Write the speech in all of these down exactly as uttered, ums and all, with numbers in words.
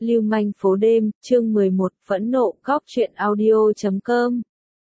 Lưu manh phố đêm, chương mười một, phẫn nộ, góc truyện audio chấm com.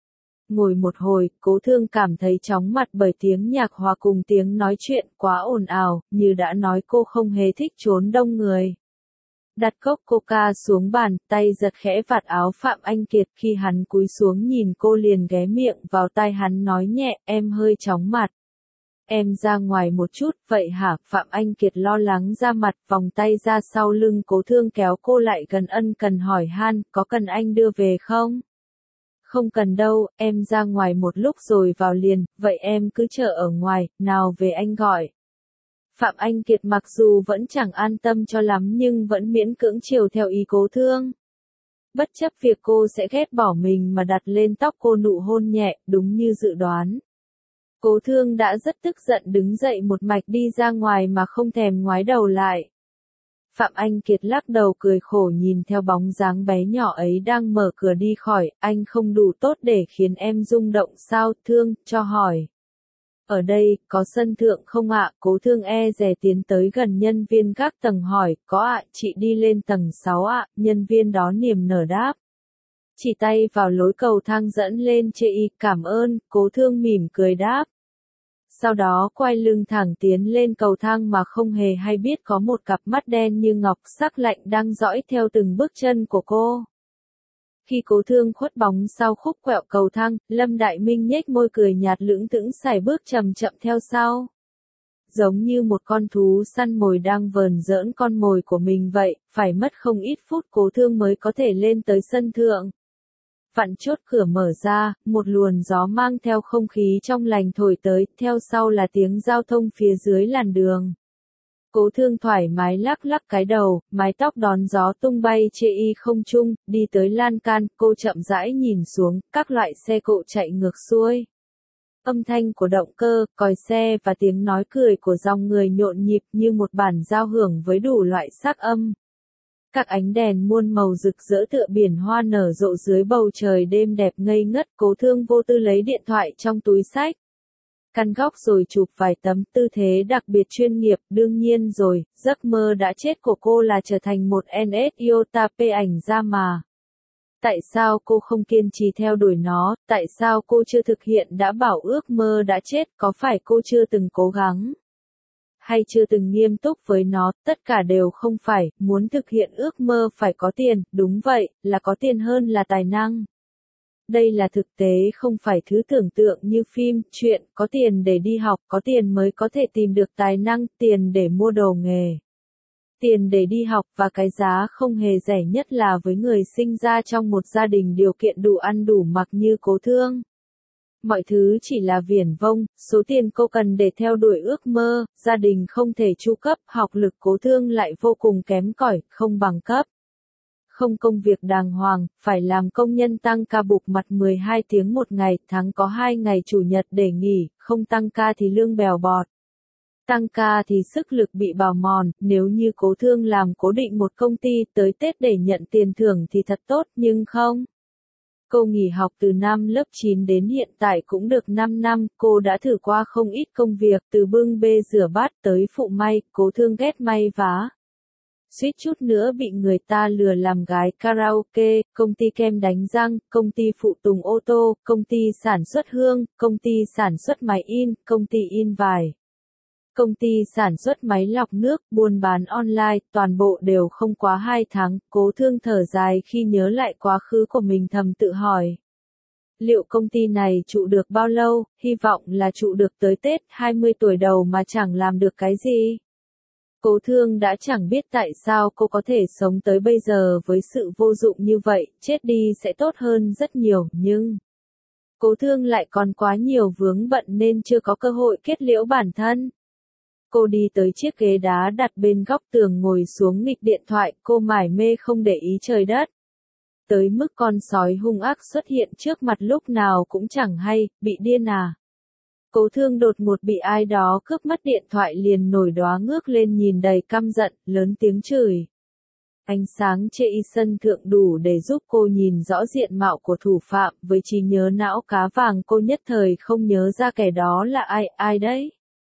Ngồi một hồi, Cố Thương cảm thấy chóng mặt bởi tiếng nhạc hòa cùng tiếng nói chuyện quá ồn ào, như đã nói cô không hề thích chốn đông người. Đặt cốc coca xuống bàn, tay giật khẽ vạt áo Phạm Anh Kiệt, khi hắn cúi xuống nhìn cô liền ghé miệng vào tai hắn nói nhẹ, em hơi chóng mặt. Em ra ngoài một chút, vậy hả? Phạm Anh Kiệt lo lắng ra mặt, vòng tay ra sau lưng Cố Thương kéo cô lại gần ân cần hỏi han, có cần anh đưa về không? Không cần đâu, em ra ngoài một lúc rồi vào liền, vậy em cứ chờ ở ngoài, nào về anh gọi. Phạm Anh Kiệt mặc dù vẫn chẳng an tâm cho lắm nhưng vẫn miễn cưỡng chiều theo ý Cố Thương. Bất chấp việc cô sẽ ghét bỏ mình mà đặt lên tóc cô nụ hôn nhẹ, đúng như dự đoán. Cố Thương đã rất tức giận đứng dậy một mạch đi ra ngoài mà không thèm ngoái đầu lại. Phạm Anh Kiệt lắc đầu cười khổ nhìn theo bóng dáng bé nhỏ ấy đang mở cửa đi khỏi, anh không đủ tốt để khiến em rung động sao? Thương, cho hỏi. Ở đây, có sân thượng không ạ? Cố Thương e dè tiến tới gần nhân viên gác tầng hỏi, có ạ, chị đi lên tầng sáu ạ, nhân viên đó niềm nở đáp. Chỉ tay vào lối cầu thang dẫn lên chê y, cảm ơn, Cố Thương mỉm cười đáp. Sau đó quay lưng thẳng tiến lên cầu thang mà không hề hay biết có một cặp mắt đen như ngọc sắc lạnh đang dõi theo từng bước chân của cô. Khi Cố Thương khuất bóng sau khúc quẹo cầu thang, Lâm Đại Minh nhếch môi cười nhạt lưỡng thững sải bước chậm chậm theo sau. Giống như một con thú săn mồi đang vờn giỡn con mồi của mình vậy, phải mất không ít phút Cố Thương mới có thể lên tới sân thượng. Vặn chốt cửa mở ra, một luồng gió mang theo không khí trong lành thổi tới, theo sau là tiếng giao thông phía dưới làn đường. Cố Thương thoải mái lắc lắc cái đầu, mái tóc đón gió tung bay chê y không trung, đi tới lan can, cô chậm rãi nhìn xuống, các loại xe cộ chạy ngược xuôi. Âm thanh của động cơ, còi xe và tiếng nói cười của dòng người nhộn nhịp như một bản giao hưởng với đủ loại sắc âm. Các ánh đèn muôn màu rực rỡ tựa biển hoa nở rộ dưới bầu trời đêm đẹp ngây ngất. Cố Thương vô tư lấy điện thoại trong túi xách. Căn góc rồi chụp vài tấm tư thế đặc biệt chuyên nghiệp, đương nhiên rồi, giấc mơ đã chết của cô là trở thành một en ét iota pê ảnh ra mà. Tại sao cô không kiên trì theo đuổi nó, tại sao cô chưa thực hiện đã bảo ước mơ đã chết, có phải cô chưa từng cố gắng? Hay chưa từng nghiêm túc với nó, tất cả đều không phải, muốn thực hiện ước mơ phải có tiền, đúng vậy, là có tiền hơn là tài năng. Đây là thực tế không phải thứ tưởng tượng như phim, chuyện, có tiền để đi học, có tiền mới có thể tìm được tài năng, tiền để mua đồ nghề. Tiền để đi học và cái giá không hề rẻ nhất là với người sinh ra trong một gia đình điều kiện đủ ăn đủ mặc như Cố Thương. Mọi thứ chỉ là viển vông, số tiền cô cần để theo đuổi ước mơ, gia đình không thể chu cấp, học lực Cố Thương lại vô cùng kém cỏi, không bằng cấp. Không công việc đàng hoàng, phải làm công nhân tăng ca bục mặt mười hai tiếng một ngày, tháng có hai ngày chủ nhật để nghỉ, không tăng ca thì lương bèo bọt. Tăng ca thì sức lực bị bào mòn, nếu như Cố Thương làm cố định một công ty tới Tết để nhận tiền thưởng thì thật tốt, nhưng không. Cô nghỉ học từ năm lớp chín đến hiện tại cũng được năm năm, cô đã thử qua không ít công việc, từ bưng bê rửa bát tới phụ may, Cố Thương ghét may vá. Suýt chút nữa bị người ta lừa làm gái karaoke, công ty kem đánh răng, công ty phụ tùng ô tô, công ty sản xuất hương, công ty sản xuất máy in, công ty in vải. Công ty sản xuất máy lọc nước, buôn bán online, toàn bộ đều không quá hai tháng, Cố Thương thở dài khi nhớ lại quá khứ của mình thầm tự hỏi. Liệu công ty này trụ được bao lâu, hy vọng là trụ được tới Tết hai mươi tuổi đầu mà chẳng làm được cái gì. Cố Thương đã chẳng biết tại sao cô có thể sống tới bây giờ với sự vô dụng như vậy, chết đi sẽ tốt hơn rất nhiều, nhưng... Cố Thương lại còn quá nhiều vướng bận nên chưa có cơ hội kết liễu bản thân. Cô đi tới chiếc ghế đá đặt bên góc tường ngồi xuống nghịch điện thoại, cô mải mê không để ý trời đất. Tới mức con sói hung ác xuất hiện trước mặt lúc nào cũng chẳng hay, bị điên à. Cố Thương đột ngột bị ai đó cướp mất điện thoại liền nổi đoá ngước lên nhìn đầy căm giận, lớn tiếng chửi. Ánh sáng chê y sân thượng đủ để giúp cô nhìn rõ diện mạo của thủ phạm, với trí nhớ não cá vàng cô nhất thời không nhớ ra kẻ đó là ai, ai đấy.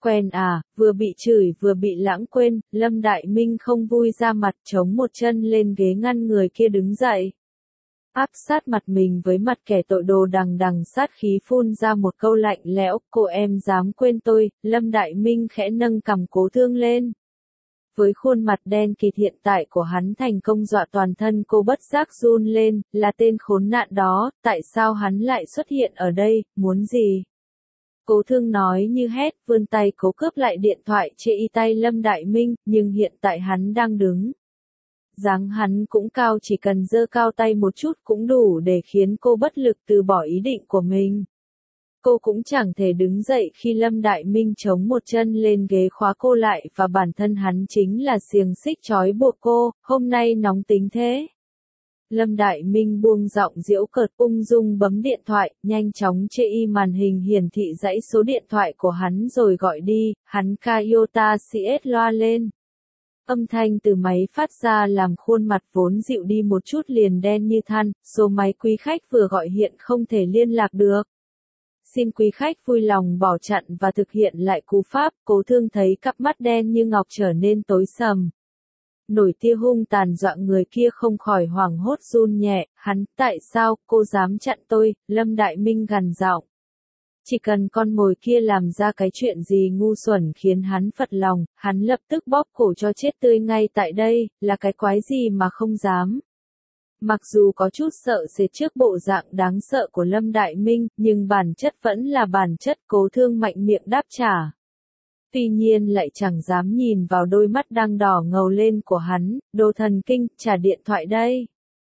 Quen à, vừa bị chửi vừa bị lãng quên, Lâm Đại Minh không vui ra mặt chống một chân lên ghế ngăn người kia đứng dậy. Áp sát mặt mình với mặt kẻ tội đồ đằng đằng sát khí phun ra một câu lạnh lẽo, cô em dám quên tôi, Lâm Đại Minh khẽ nâng cằm Cố Thương lên. Với khuôn mặt đen kịt hiện tại của hắn thành công dọa toàn thân cô bất giác run lên, là tên khốn nạn đó, tại sao hắn lại xuất hiện ở đây, muốn gì? Cố Thương nói như hét, vươn tay cố cướp lại điện thoại chê y tay Lâm Đại Minh, nhưng hiện tại hắn đang đứng. Dáng hắn cũng cao, chỉ cần giơ cao tay một chút cũng đủ để khiến cô bất lực từ bỏ ý định của mình. Cô cũng chẳng thể đứng dậy khi Lâm Đại Minh chống một chân lên ghế khóa cô lại và bản thân hắn chính là xiềng xích trói buộc cô, hôm nay nóng tính thế. Lâm Đại Minh buông giọng giễu cợt ung dung bấm điện thoại, nhanh chóng chê y màn hình hiển thị dãy số điện thoại của hắn rồi gọi đi, hắn Toyota xê ét loa lên. Âm thanh từ máy phát ra làm khuôn mặt vốn dịu đi một chút liền đen như than, số máy quý khách vừa gọi hiện không thể liên lạc được. Xin quý khách vui lòng bỏ chặn và thực hiện lại cú pháp, Cố Thương thấy cặp mắt đen như ngọc trở nên tối sầm. Nổi tia hung tàn dọa người kia không khỏi hoảng hốt run nhẹ, hắn, tại sao, cô dám chặn tôi, Lâm Đại Minh gằn giọng. Chỉ cần con mồi kia làm ra cái chuyện gì ngu xuẩn khiến hắn phật lòng, hắn lập tức bóp cổ cho chết tươi ngay tại đây, là cái quái gì mà không dám. Mặc dù có chút sợ sệt trước bộ dạng đáng sợ của Lâm Đại Minh, nhưng bản chất vẫn là bản chất, Cố Thương mạnh miệng đáp trả. Tuy nhiên lại chẳng dám nhìn vào đôi mắt đang đỏ ngầu lên của hắn, đồ thần kinh, trả điện thoại đây.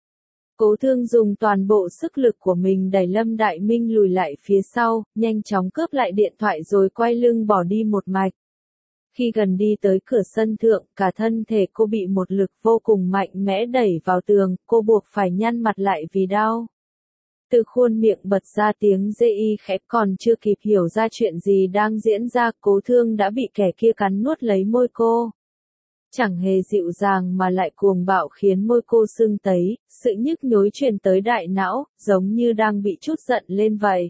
Cố Thương dùng toàn bộ sức lực của mình đẩy Lâm Đại Minh lùi lại phía sau, nhanh chóng cướp lại điện thoại rồi quay lưng bỏ đi một mạch. Khi gần đi tới cửa sân thượng, cả thân thể cô bị một lực vô cùng mạnh mẽ đẩy vào tường, cô buộc phải nhăn mặt lại vì đau. Từ khuôn miệng bật ra tiếng dê y khẽ, còn chưa kịp hiểu ra chuyện gì đang diễn ra, Cố Thương đã bị kẻ kia cắn nuốt lấy môi cô. Chẳng hề dịu dàng mà lại cuồng bạo khiến môi cô sưng tấy, sự nhức nhối truyền tới đại não, giống như đang bị trút giận lên vậy.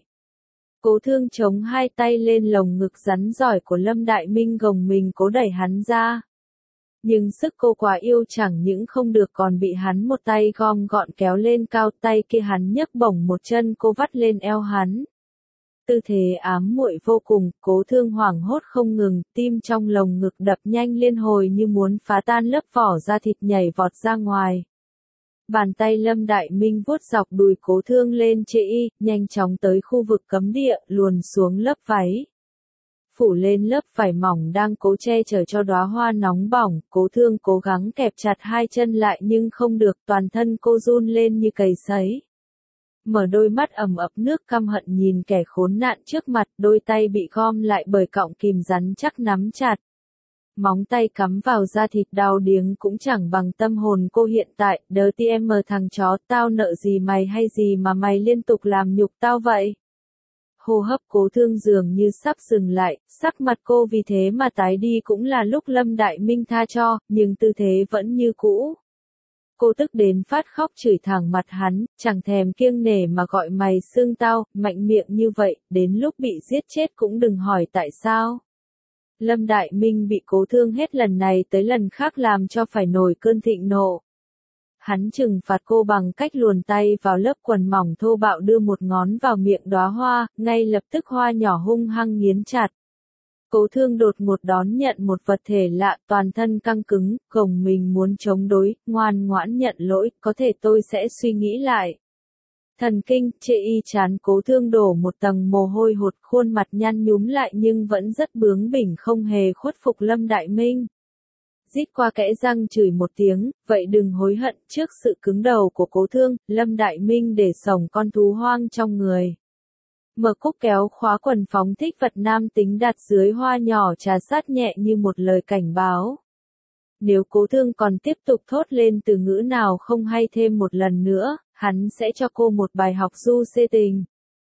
Cố Thương chống hai tay lên lồng ngực rắn giỏi của Lâm Đại Minh gồng mình cố đẩy hắn ra. Nhưng sức cô quá yêu chẳng những không được còn bị hắn một tay gom gọn kéo lên cao, tay kia hắn nhấc bổng một chân cô vắt lên eo hắn. Tư thế ám muội vô cùng, Cố Thương hoảng hốt không ngừng, tim trong lồng ngực đập nhanh liên hồi như muốn phá tan lớp vỏ da thịt nhảy vọt ra ngoài. Bàn tay Lâm Đại Minh vuốt dọc đùi Cố Thương lên chê y, nhanh chóng tới khu vực cấm địa, luồn xuống lớp váy. Phủ lên lớp vải mỏng đang cố che chở cho đóa hoa nóng bỏng, Cố Thương cố gắng kẹp chặt hai chân lại nhưng không được, toàn thân cô run lên như cầy sấy. Mở đôi mắt ẩm ập nước căm hận nhìn kẻ khốn nạn trước mặt, đôi tay bị gom lại bởi cọng kìm rắn chắc nắm chặt. Móng tay cắm vào da thịt đau điếng cũng chẳng bằng tâm hồn cô hiện tại, đờ ti em thằng chó, tao nợ gì mày hay gì mà mày liên tục làm nhục tao vậy? Hô hấp Cố Thương dường như sắp dừng lại, sắc mặt cô vì thế mà tái đi cũng là lúc Lâm Đại Minh tha cho, nhưng tư thế vẫn như cũ. Cô tức đến phát khóc chửi thẳng mặt hắn, chẳng thèm kiêng nể mà gọi mày xưng tao, mạnh miệng như vậy, đến lúc bị giết chết cũng đừng hỏi tại sao. Lâm Đại Minh bị Cố Thương hết lần này tới lần khác làm cho phải nổi cơn thịnh nộ. Hắn trừng phạt cô bằng cách luồn tay vào lớp quần mỏng thô bạo đưa một ngón vào miệng đóa hoa, ngay lập tức hoa nhỏ hung hăng nghiến chặt. Cố Thương đột ngột đón nhận một vật thể lạ, toàn thân căng cứng, gồng mình muốn chống đối, ngoan ngoãn nhận lỗi, có thể tôi sẽ suy nghĩ lại. Thần kinh, chê y chán Cố Thương đổ một tầng mồ hôi hột, khuôn mặt nhăn nhúm lại nhưng vẫn rất bướng bỉnh không hề khuất phục Lâm Đại Minh. Rít qua kẽ răng chửi một tiếng, vậy đừng hối hận, trước sự cứng đầu của Cố Thương, Lâm Đại Minh để sổng con thú hoang trong người. Mở cúc kéo khóa quần phóng thích vật nam tính đặt dưới hoa nhỏ trà sát nhẹ như một lời cảnh báo. Nếu Cố Thương còn tiếp tục thốt lên từ ngữ nào không hay thêm một lần nữa, hắn sẽ cho cô một bài học du xê tình.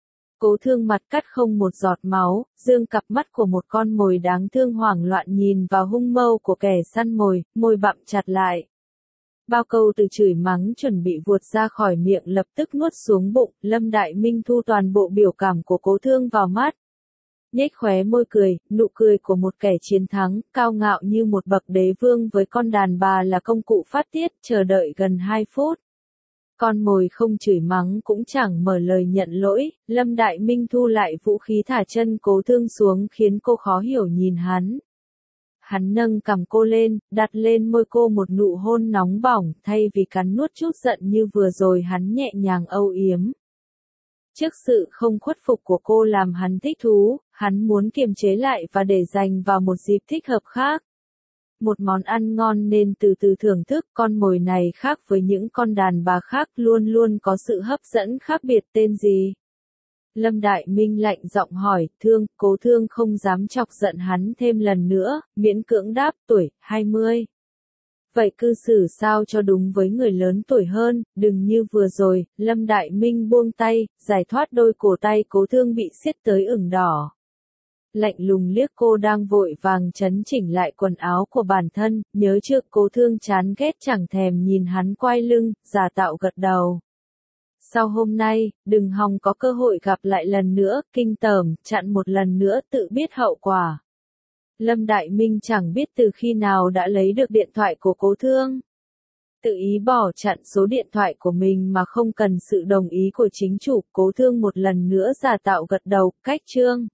Cố Thương mặt cắt không một giọt máu, dương cặp mắt của một con mồi đáng thương hoảng loạn nhìn vào hung mâu của kẻ săn mồi, môi bặm chặt lại. Bao câu từ chửi mắng chuẩn bị vuột ra khỏi miệng lập tức nuốt xuống bụng, Lâm Đại Minh thu toàn bộ biểu cảm của Cố Thương vào mắt. nhếch khóe môi cười, nụ cười của một kẻ chiến thắng, cao ngạo như một bậc đế vương với con đàn bà là công cụ phát tiết, chờ đợi gần hai phút. Con mồi không chửi mắng cũng chẳng mở lời nhận lỗi, Lâm Đại Minh thu lại vũ khí thả chân Cố Thương xuống khiến cô khó hiểu nhìn hắn. Hắn nâng cằm cô lên, đặt lên môi cô một nụ hôn nóng bỏng, thay vì cắn nuốt chút giận như vừa rồi hắn nhẹ nhàng âu yếm. Trước sự không khuất phục của cô làm hắn thích thú, hắn muốn kiềm chế lại và để dành vào một dịp thích hợp khác. Một món ăn ngon nên từ từ thưởng thức, con mồi này khác với những con đàn bà khác, luôn luôn có sự hấp dẫn khác biệt. Tên gì? Lâm Đại Minh lạnh giọng hỏi. Thương. Cố Thương không dám chọc giận hắn thêm lần nữa, miễn cưỡng đáp. Tuổi, hai mươi. Vậy cư xử sao cho đúng với người lớn tuổi hơn, đừng như vừa rồi. Lâm Đại Minh buông tay, giải thoát đôi cổ tay Cố Thương bị siết tới ửng đỏ. Lạnh lùng liếc cô đang vội vàng chấn chỉnh lại quần áo của bản thân, nhớ trước. Cố Thương chán ghét chẳng thèm nhìn hắn quay lưng, giả tạo gật đầu. Sau hôm nay, đừng hòng có cơ hội gặp lại lần nữa, kinh tởm, chặn một lần nữa tự biết hậu quả. Lâm Đại Minh chẳng biết từ khi nào đã lấy được điện thoại của Cố Thương. Tự ý bỏ chặn số điện thoại của mình mà không cần sự đồng ý của chính chủ. Cố Thương một lần nữa giả tạo gật đầu. Cách chương